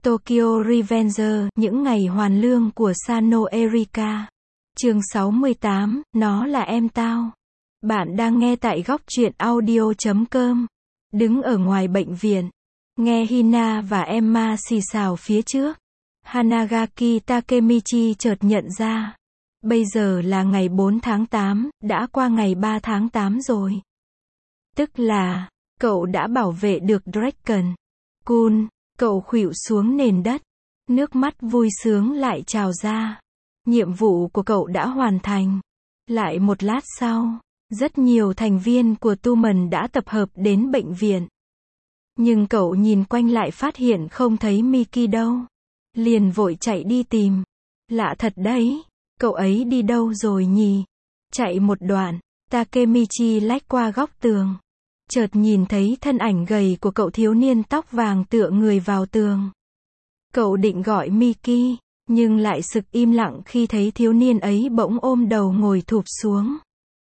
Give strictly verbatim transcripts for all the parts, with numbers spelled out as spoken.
Tokyo Revenger, những ngày hoàn lương của Sano Erika. Chương sáu mươi tám, nó là em tao. Bạn đang nghe tại góc truyện audio chấm com. Đứng ở ngoài bệnh viện, nghe Hina và Emma xì xào phía trước. Hanagaki Takemichi chợt nhận ra. Bây giờ là ngày bốn tháng tám, đã qua ngày ba tháng tám rồi. Tức là, cậu đã bảo vệ được Draken. Kun, cậu khuỵu xuống nền đất. Nước mắt vui sướng lại trào ra. Nhiệm vụ của cậu đã hoàn thành. Lại một lát sau, rất nhiều thành viên của Tumen đã tập hợp đến bệnh viện. Nhưng cậu nhìn quanh lại phát hiện không thấy Miki đâu. Liền vội chạy đi tìm. Lạ thật đấy, cậu ấy đi đâu rồi nhỉ? Chạy một đoạn, Takemichi lách qua góc tường. Chợt nhìn thấy thân ảnh gầy của cậu thiếu niên tóc vàng tựa người vào tường. Cậu định gọi Miki, nhưng lại sực im lặng khi thấy thiếu niên ấy bỗng ôm đầu ngồi thụp xuống.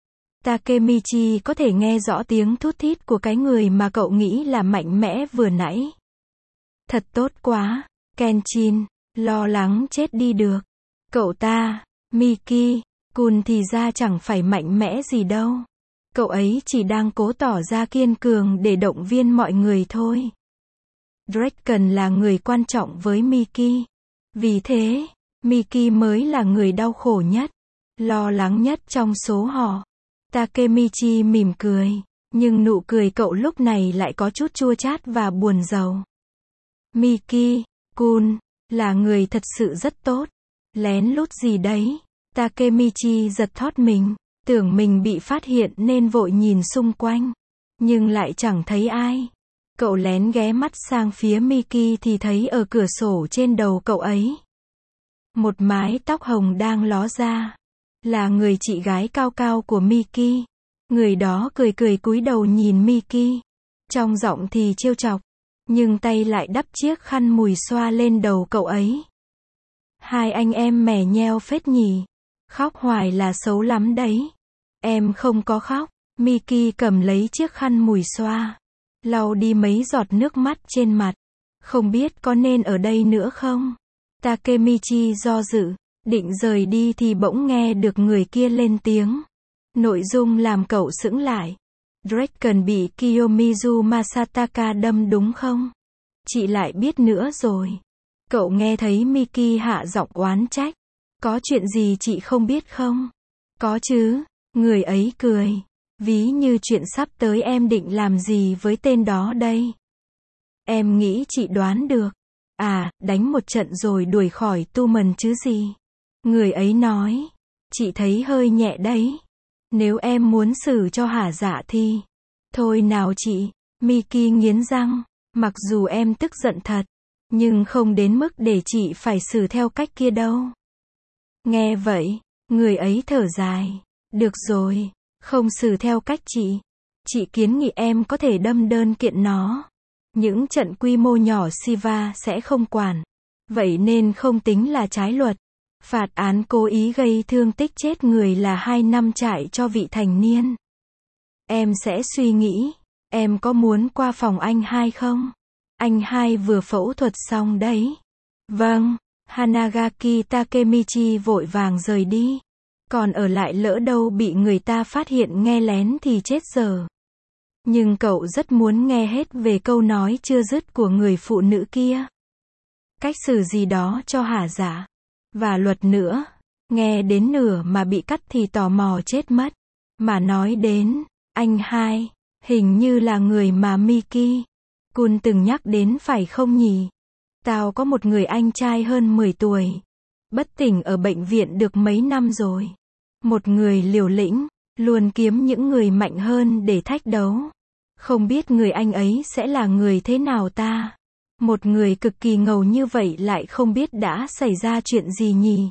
Takemichi có thể nghe rõ tiếng thút thít của cái người mà cậu nghĩ là mạnh mẽ vừa nãy. Thật tốt quá, Kenshin, lo lắng chết đi được. Cậu ta, Miki, Kun thì ra chẳng phải mạnh mẽ gì đâu. Cậu ấy chỉ đang cố tỏ ra kiên cường để động viên mọi người thôi. Draken là người quan trọng với Miki. Vì thế, Miki mới là người đau khổ nhất, lo lắng nhất trong số họ. Takemichi mỉm cười, nhưng nụ cười cậu lúc này lại có chút chua chát và buồn rầu. Miki, Kun, là người thật sự rất tốt. Lén lút gì đấy? Takemichi giật thót mình, tưởng mình bị phát hiện nên vội nhìn xung quanh. Nhưng lại chẳng thấy ai. Cậu lén ghé mắt sang phía Miki thì thấy ở cửa sổ trên đầu cậu ấy. Một mái tóc hồng đang ló ra. Là người chị gái cao cao của Miki. Người đó cười cười cúi đầu nhìn Miki. Trong giọng thì trêu chọc. Nhưng tay lại đắp chiếc khăn mùi xoa lên đầu cậu ấy. Hai anh em mè nheo phết nhỉ. Khóc hoài là xấu lắm đấy. Em không có khóc. Miki cầm lấy chiếc khăn mùi xoa. Lau đi mấy giọt nước mắt trên mặt. Không biết có nên ở đây nữa không? Takemichi do dự, định rời đi thì bỗng nghe được người kia lên tiếng. Nội dung làm cậu sững lại. Draken bị Kiyomizu Masataka đâm đúng không? Chị lại biết nữa rồi. Cậu nghe thấy Miki hạ giọng oán trách. Có chuyện gì chị không biết không? Có chứ, người ấy cười. Ví như chuyện sắp tới em định làm gì với tên đó đây? Em nghĩ chị đoán được. À, đánh một trận rồi đuổi khỏi Tumen chứ gì? Người ấy nói. Chị thấy hơi nhẹ đấy. Nếu em muốn xử cho hả dạ thì... Thôi nào chị, Miki nghiến răng. Mặc dù em tức giận thật, nhưng không đến mức để chị phải xử theo cách kia đâu. Nghe vậy, người ấy thở dài. Được rồi, không xử theo cách chị. Chị kiến nghị em có thể đâm đơn kiện nó. Những trận quy mô nhỏ Shiva sẽ không quản. Vậy nên không tính là trái luật. Phạt án cố ý gây thương tích chết người là hai năm trại cho vị thành niên. Em sẽ suy nghĩ. Em có muốn qua phòng anh hai không? Anh hai vừa phẫu thuật xong đấy. Vâng. Hanagaki Takemichi vội vàng rời đi. Còn ở lại lỡ đâu bị người ta phát hiện nghe lén thì chết dở. Nhưng cậu rất muốn nghe hết về câu nói chưa dứt của người phụ nữ kia. Cách xử gì đó cho hả dạ. Và luật nữa. Nghe đến nửa mà bị cắt thì tò mò chết mất. Mà nói đến, anh hai, hình như là người mà Miki Kun từng nhắc đến phải không nhỉ? Tao có một người anh trai hơn mười tuổi. Bất tỉnh ở bệnh viện được mấy năm rồi. Một người liều lĩnh, luôn kiếm những người mạnh hơn để thách đấu. Không biết người anh ấy sẽ là người thế nào ta? Một người cực kỳ ngầu như vậy lại không biết đã xảy ra chuyện gì nhỉ?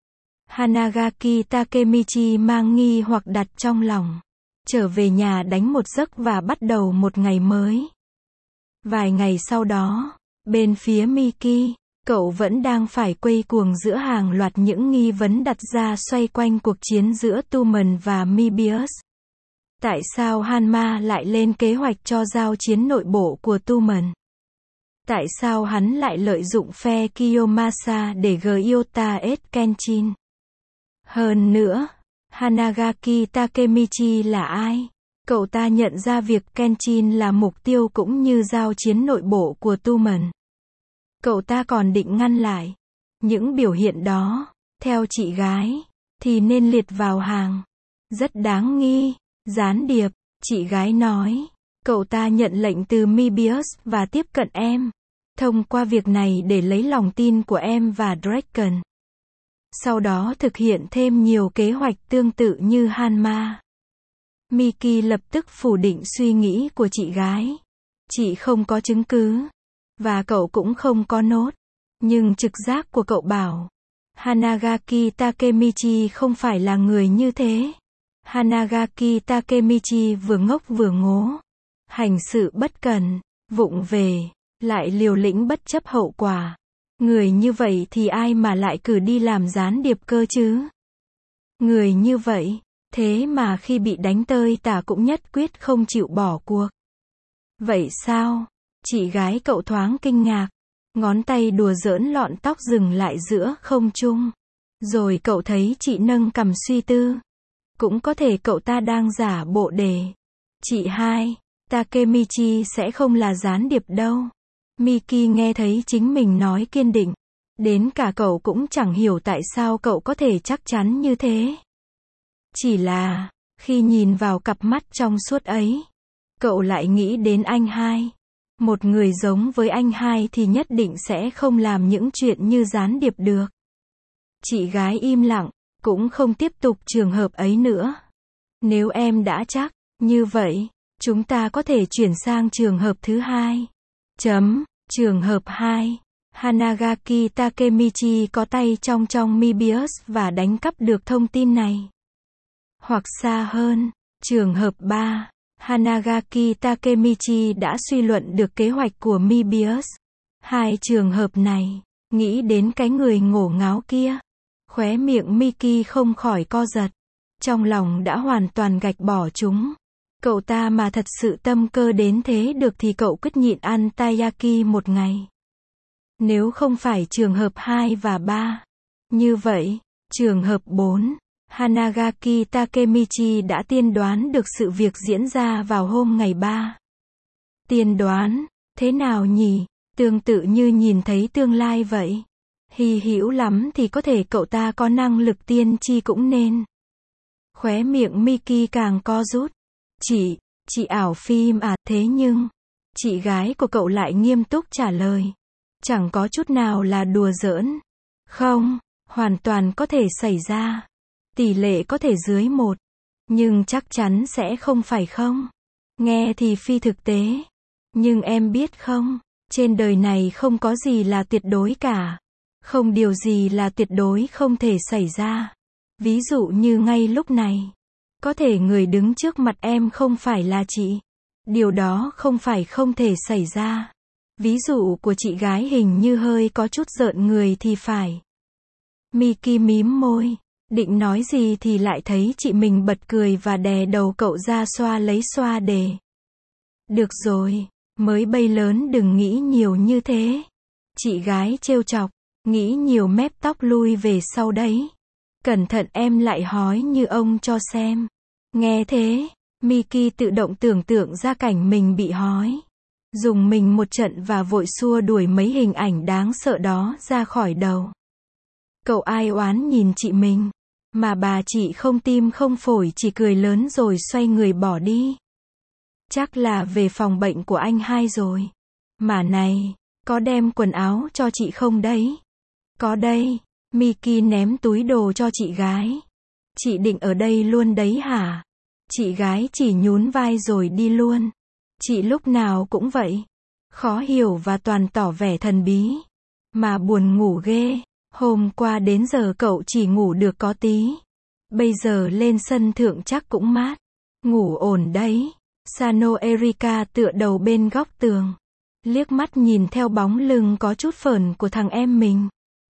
Hanagaki Takemichi mang nghi hoặc đặt trong lòng. Trở về nhà đánh một giấc và bắt đầu một ngày mới. Vài ngày sau đó, bên phía Miki, cậu vẫn đang phải quay cuồng giữa hàng loạt những nghi vấn đặt ra xoay quanh cuộc chiến giữa Tumen và Mebius. Tại sao Hanma lại lên kế hoạch cho giao chiến nội bộ của Tumen? Tại sao hắn lại lợi dụng phe Kiyomasa để Gyota S Kenshin? Hơn nữa, Hanagaki Takemichi là ai? Cậu ta nhận ra việc Kenshin là mục tiêu cũng như giao chiến nội bộ của Tumen. Cậu ta còn định ngăn lại. Những biểu hiện đó, theo chị gái, thì nên liệt vào hàng rất đáng nghi, gián điệp. Chị gái nói, cậu ta nhận lệnh từ Moebius và tiếp cận em. Thông qua việc này để lấy lòng tin của em và Draken. Sau đó thực hiện thêm nhiều kế hoạch tương tự như Hanma. Miki lập tức phủ định suy nghĩ của chị gái. Chị không có chứng cứ. Và cậu cũng không có nốt. Nhưng trực giác của cậu bảo, Hanagaki Takemichi không phải là người như thế. Hanagaki Takemichi vừa ngốc vừa ngố. Hành sự bất cần, vụng về, lại liều lĩnh bất chấp hậu quả. Người như vậy thì ai mà lại cử đi làm gián điệp cơ chứ? Người như vậy, thế mà khi bị đánh tơi tả cũng nhất quyết không chịu bỏ cuộc. Vậy sao? Chị gái cậu thoáng kinh ngạc. Ngón tay đùa giỡn lọn tóc dừng lại giữa không trung. Rồi cậu thấy chị nâng cằm suy tư. Cũng có thể cậu ta đang giả bộ đề. Chị hai, Takemichi sẽ không là gián điệp đâu. Miki nghe thấy chính mình nói kiên định. Đến cả cậu cũng chẳng hiểu tại sao cậu có thể chắc chắn như thế. Chỉ là, khi nhìn vào cặp mắt trong suốt ấy, cậu lại nghĩ đến anh hai. Một người giống với anh hai thì nhất định sẽ không làm những chuyện như gián điệp được. Chị gái im lặng, cũng không tiếp tục trường hợp ấy nữa. Nếu em đã chắc, như vậy, chúng ta có thể chuyển sang trường hợp thứ hai. Chấm, trường hợp hai. Hanagaki Takemichi có tay trong trong Moebius và đánh cắp được thông tin này. Hoặc xa hơn, trường hợp ba. Hanagaki Takemichi đã suy luận được kế hoạch của Moebius. Hai trường hợp này, nghĩ đến cái người ngổ ngáo kia. Khóe miệng Miki không khỏi co giật. Trong lòng đã hoàn toàn gạch bỏ chúng. Cậu ta mà thật sự tâm cơ đến thế được thì cậu quyết nhịn ăn taiyaki một ngày. Nếu không phải trường hợp hai và ba. Như vậy, trường hợp bốn. Hanagaki Takemichi đã tiên đoán được sự việc diễn ra vào hôm ngày ba. Tiên đoán, thế nào nhỉ? Tương tự như nhìn thấy tương lai vậy. Hy hữu lắm thì có thể cậu ta có năng lực tiên tri cũng nên. Khóe miệng Miki càng co rút. Chị, chị ảo phim à? Thế nhưng, chị gái của cậu lại nghiêm túc trả lời. Chẳng có chút nào là đùa giỡn. Không, hoàn toàn có thể xảy ra. Tỷ lệ có thể dưới một. Nhưng chắc chắn sẽ không phải không? Nghe thì phi thực tế. Nhưng em biết không, trên đời này không có gì là tuyệt đối cả. Không điều gì là tuyệt đối không thể xảy ra. Ví dụ như ngay lúc này, có thể người đứng trước mặt em không phải là chị. Điều đó không phải không thể xảy ra. Ví dụ của chị gái hình như hơi có chút rợn người thì phải. Miki mím môi, định nói gì thì lại thấy chị mình bật cười và đè đầu cậu ra xoa lấy xoa đề. Được rồi, mới bay lớn đừng nghĩ nhiều như thế. Chị gái trêu chọc, nghĩ nhiều mép tóc lui về sau đấy. Cẩn thận em lại hói như ông cho xem. Nghe thế, Miki tự động tưởng tượng ra cảnh mình bị hói. Dùng mình một trận và vội xua đuổi mấy hình ảnh đáng sợ đó ra khỏi đầu. Cậu ai oán nhìn chị mình. Mà bà chị không tim không phổi chỉ cười lớn rồi xoay người bỏ đi. Chắc là về phòng bệnh của anh hai rồi. Mà này, có đem quần áo cho chị không đấy? Có đây. Miki ném túi đồ cho chị gái. Chị định ở đây luôn đấy hả? Chị gái chỉ nhún vai rồi đi luôn. Chị lúc nào cũng vậy. Khó hiểu và toàn tỏ vẻ thần bí. Mà buồn ngủ ghê. Hôm qua đến giờ cậu chỉ ngủ được có tí. Bây giờ lên sân thượng chắc cũng mát. Ngủ ổn đấy. Sano Erika tựa đầu bên góc tường. Liếc mắt nhìn theo bóng lưng có chút phởn của thằng em mình.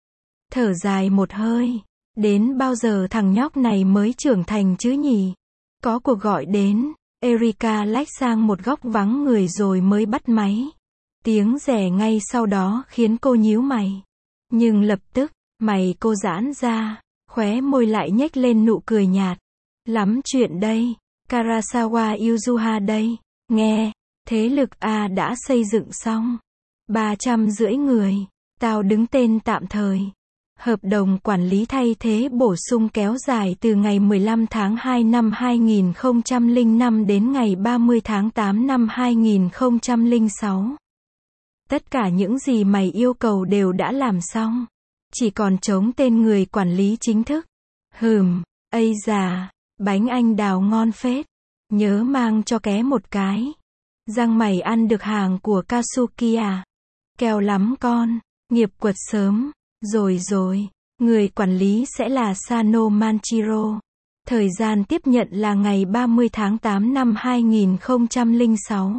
Thở dài một hơi. Đến bao giờ thằng nhóc này mới trưởng thành chứ nhỉ? Có cuộc gọi đến. Erika lách sang một góc vắng người rồi mới bắt máy. Tiếng rẻ ngay sau đó khiến cô nhíu mày. Nhưng lập tức, mày cô giãn ra, khóe môi lại nhếch lên nụ cười nhạt. Lắm chuyện đây, Karasawa Yuzuha đây, nghe, thế lực A đã xây dựng xong. ba trăm rưỡi người, tao đứng tên tạm thời. Hợp đồng quản lý thay thế bổ sung kéo dài từ ngày mười lăm tháng hai năm hai nghìn không trăm lẻ năm đến ngày ba mươi tháng tám năm hai nghìn không trăm lẻ sáu. Tất cả những gì mày yêu cầu đều đã làm xong. Chỉ còn trống tên người quản lý chính thức. Hừm, ây già, bánh anh đào ngon phết. Nhớ mang cho ké một cái. Răng mày ăn được hàng của Katsuki à? Kèo lắm con, nghiệp quật sớm. Rồi rồi, người quản lý sẽ là Sano Manchiro. Thời gian tiếp nhận là ngày ba mươi tháng tám năm hai nghìn không trăm lẻ sáu.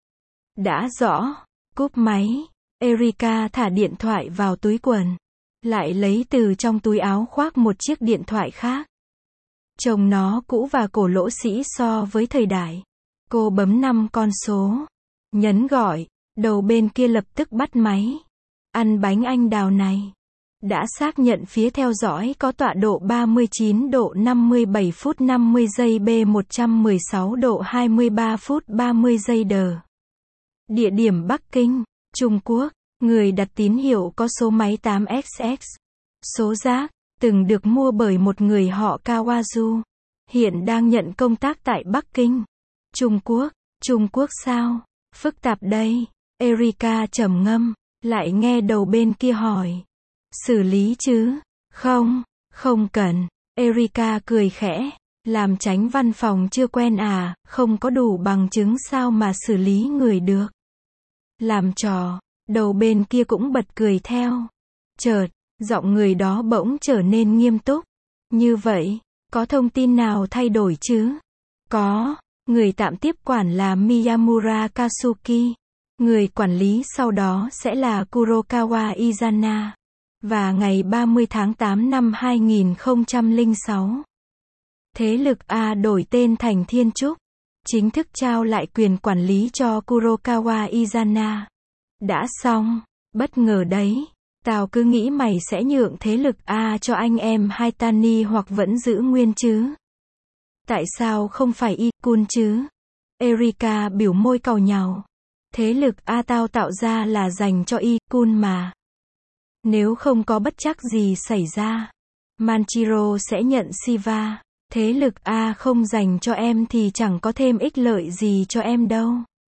Đã rõ, cúp máy, Erika thả điện thoại vào túi quần. Lại lấy từ trong túi áo khoác một chiếc điện thoại khác. Trông nó cũ và cổ lỗ sĩ so với thời đại. Cô bấm năm con số. Nhấn gọi, đầu bên kia lập tức bắt máy. Ăn bánh anh đào này. Đã xác nhận phía theo dõi có tọa độ ba mươi chín độ năm mươi bảy phút năm mươi giây B một trăm mười sáu độ hai mươi ba phút ba mươi giây đờ. Địa điểm Bắc Kinh, Trung Quốc. Người đặt tín hiệu có số máy tám x x. Số rác, từng được mua bởi một người họ Kawazu. Hiện đang nhận công tác tại Bắc Kinh. Trung Quốc, Trung Quốc sao? Phức tạp đây. Erika trầm ngâm, lại nghe đầu bên kia hỏi. Xử lý chứ? Không, không cần. Erika cười khẽ. Làm chánh văn phòng chưa quen à, không có đủ bằng chứng sao mà xử lý người được. Làm trò, đầu bên kia cũng bật cười theo. Chợt, giọng người đó bỗng trở nên nghiêm túc. Như vậy, có thông tin nào thay đổi chứ? Có, người tạm tiếp quản là Miyamura Katsuki. Người quản lý sau đó sẽ là Kurokawa Izana. Và ngày ba mươi tháng tám năm hai nghìn không trăm lẻ sáu, thế lực A đổi tên thành Thiên Trúc, chính thức trao lại quyền quản lý cho Kurokawa Izana. Đã xong, bất ngờ đấy, tao cứ nghĩ mày sẽ nhượng thế lực A cho anh em Haitani hoặc vẫn giữ nguyên chứ. Tại sao không phải I-kun chứ? Erika biểu môi càu nhàu. Thế lực A tao tạo ra là dành cho I-kun mà. Nếu không có bất trắc gì xảy ra, Manchiro sẽ nhận Shiva. Thế lực A không dành cho em thì chẳng có thêm ích lợi gì cho em đâu.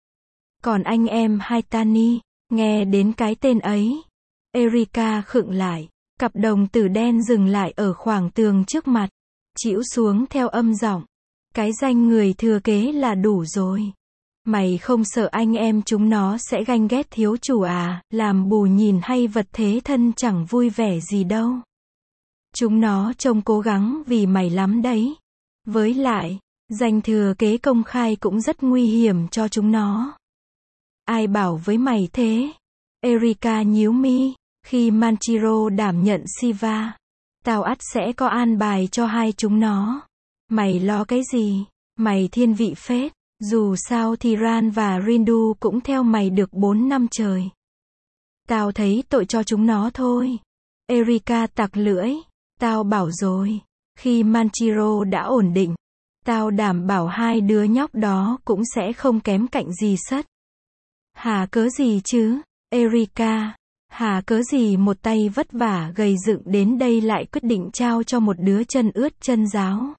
Còn anh em Haitani, nghe đến cái tên ấy, Erika khựng lại, cặp đồng tử đen dừng lại ở khoảng tường trước mặt, chĩu xuống theo âm giọng. Cái danh người thừa kế là đủ rồi. Mày không sợ anh em chúng nó sẽ ganh ghét thiếu chủ à, làm bù nhìn hay vật thế thân chẳng vui vẻ gì đâu. Chúng nó trông cố gắng vì mày lắm đấy. Với lại, danh thừa kế công khai cũng rất nguy hiểm cho chúng nó. Ai bảo với mày thế? Erika nhíu mi, khi Manchiro đảm nhận Shiva, tao ắt sẽ có an bài cho hai chúng nó. Mày lo cái gì? Mày thiên vị phết. Dù sao thì Ran và Rindu cũng theo mày được bốn năm trời. Tao thấy tội cho chúng nó thôi. Erika tặc lưỡi. Tao bảo rồi. Khi Manchiro đã ổn định, tao đảm bảo hai đứa nhóc đó cũng sẽ không kém cạnh gì sất. Hà cớ gì chứ, Erika? Hà cớ gì một tay vất vả gầy dựng đến đây lại quyết định trao cho một đứa chân ướt chân ráo?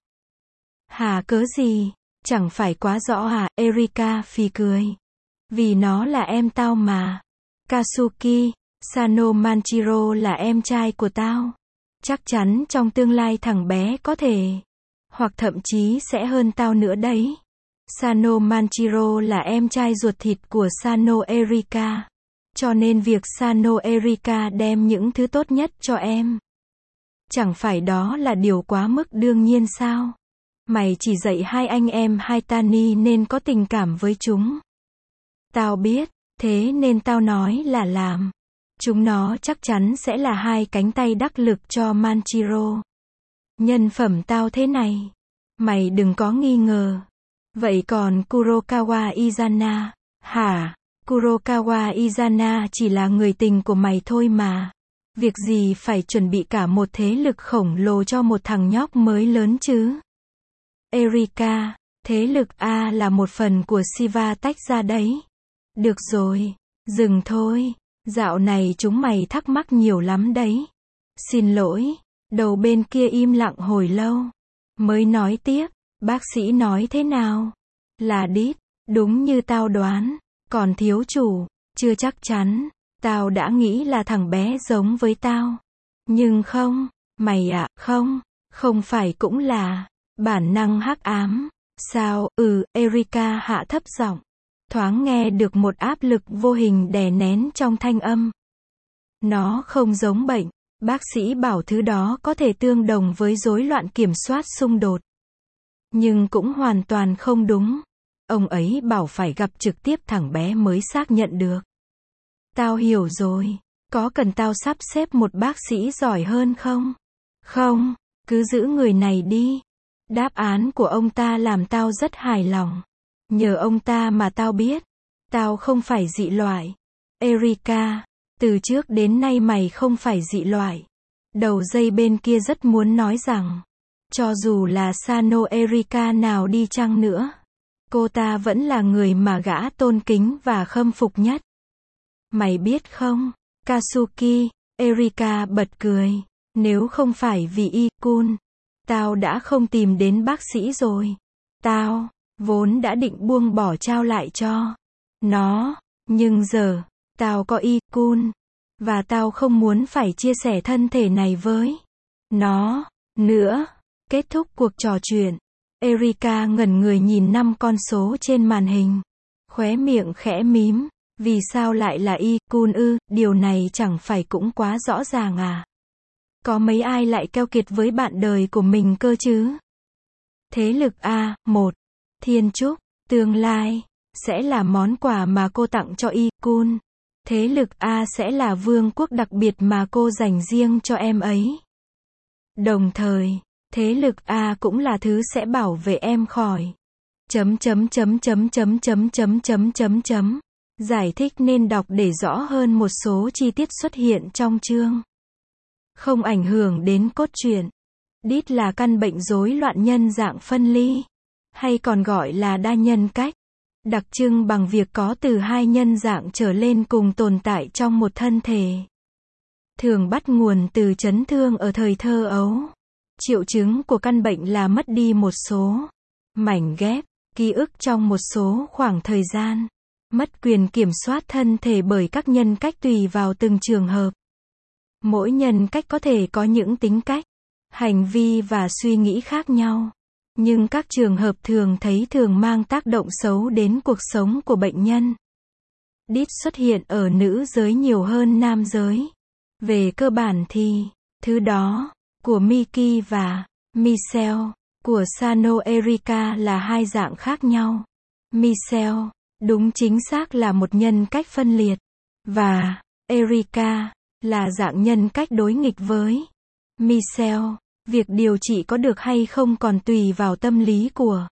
Hà cớ gì? Chẳng phải quá rõ à? Erika phì cười. Vì nó là em tao mà. Katsuki, Sano Manchiro là em trai của tao. Chắc chắn trong tương lai thằng bé có thể, hoặc thậm chí sẽ hơn tao nữa đấy. Sano Manchiro là em trai ruột thịt của Sano Erika. Cho nên việc Sano Erika đem những thứ tốt nhất cho em, chẳng phải đó là điều quá mức đương nhiên sao? Mày chỉ dạy hai anh em Haitani nên có tình cảm với chúng. Tao biết, thế nên tao nói là làm. Chúng nó chắc chắn sẽ là hai cánh tay đắc lực cho Manchiro. Nhân phẩm tao thế này, mày đừng có nghi ngờ. Vậy còn Kurokawa Izana, hả? Kurokawa Izana chỉ là người tình của mày thôi mà. Việc gì phải chuẩn bị cả một thế lực khổng lồ cho một thằng nhóc mới lớn chứ? Erika, thế lực A là một phần của Shiva tách ra đấy. Được rồi, dừng thôi. Dạo này chúng mày thắc mắc nhiều lắm đấy. Xin lỗi. Đầu bên kia im lặng hồi lâu. Mới nói tiếp, bác sĩ nói thế nào? Là đít, đúng như tao đoán. Còn thiếu chủ, chưa chắc chắn. Tao đã nghĩ là thằng bé giống với tao. Nhưng không, mày ạ, không, không phải cũng là bản năng hắc ám. Sao, ừ, Erika hạ thấp giọng. Thoáng nghe được một áp lực vô hình đè nén trong thanh âm. Nó không giống bệnh. Bác sĩ bảo thứ đó có thể tương đồng với rối loạn kiểm soát xung đột. Nhưng cũng hoàn toàn không đúng. Ông ấy bảo phải gặp trực tiếp thằng bé mới xác nhận được. Tao hiểu rồi. Có cần tao sắp xếp một bác sĩ giỏi hơn không? Không, cứ giữ người này đi. Đáp án của ông ta làm tao rất hài lòng. Nhờ ông ta mà tao biết. Tao không phải dị loại. Erika, từ trước đến nay mày không phải dị loại. Đầu dây bên kia rất muốn nói rằng, cho dù là Sano Erika nào đi chăng nữa, cô ta vẫn là người mà gã tôn kính và khâm phục nhất. Mày biết không, Katsuki, Erika bật cười. Nếu không phải vì I-kun, tao đã không tìm đến bác sĩ rồi. Tao, vốn đã định buông bỏ trao lại cho nó. Nhưng giờ, tao có I-kun. Và tao không muốn phải chia sẻ thân thể này với nó nữa. Kết thúc cuộc trò chuyện. Erika ngẩn người nhìn năm con số trên màn hình. Khóe miệng khẽ mím. Vì sao lại là I-kun ư? Điều này chẳng phải cũng quá rõ ràng à? Có mấy ai lại keo kiệt với bạn đời của mình cơ chứ? Thế lực A, một. Thiên Trúc, tương lai, sẽ là món quà mà cô tặng cho I-kun. Thế lực A sẽ là vương quốc đặc biệt mà cô dành riêng cho em ấy. Đồng thời, thế lực A cũng là thứ sẽ bảo vệ em khỏi chấm chấm chấm chấm chấm chấm chấm chấm chấm chấm. Giải thích nên đọc để rõ hơn một số chi tiết xuất hiện trong chương. Không ảnh hưởng đến cốt truyện. Đít là căn bệnh rối loạn nhân dạng phân ly, hay còn gọi là đa nhân cách. Đặc trưng bằng việc có từ hai nhân dạng trở lên cùng tồn tại trong một thân thể. Thường bắt nguồn từ chấn thương ở thời thơ ấu. Triệu chứng của căn bệnh là mất đi một số mảnh ghép, ký ức trong một số khoảng thời gian. Mất quyền kiểm soát thân thể bởi các nhân cách tùy vào từng trường hợp. Mỗi nhân cách có thể có những tính cách, hành vi và suy nghĩ khác nhau. Nhưng các trường hợp thường thấy thường mang tác động xấu đến cuộc sống của bệnh nhân. Đít xuất hiện ở nữ giới nhiều hơn nam giới. Về cơ bản thì, thứ đó, của Miki và Michelle, của Sano Erika là hai dạng khác nhau. Michelle, đúng chính xác là một nhân cách phân liệt. Và, Erika, là dạng nhân cách đối nghịch với Michelle. Việc điều trị có được hay không còn tùy vào tâm lý của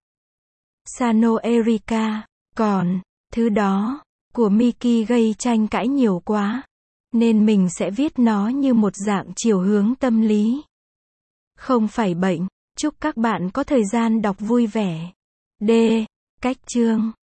Sano Erika. Còn, thứ đó, của Miki gây tranh cãi nhiều quá. Nên mình sẽ viết nó như một dạng chiều hướng tâm lý. Không phải bệnh. Chúc các bạn có thời gian đọc vui vẻ. D. Cách chương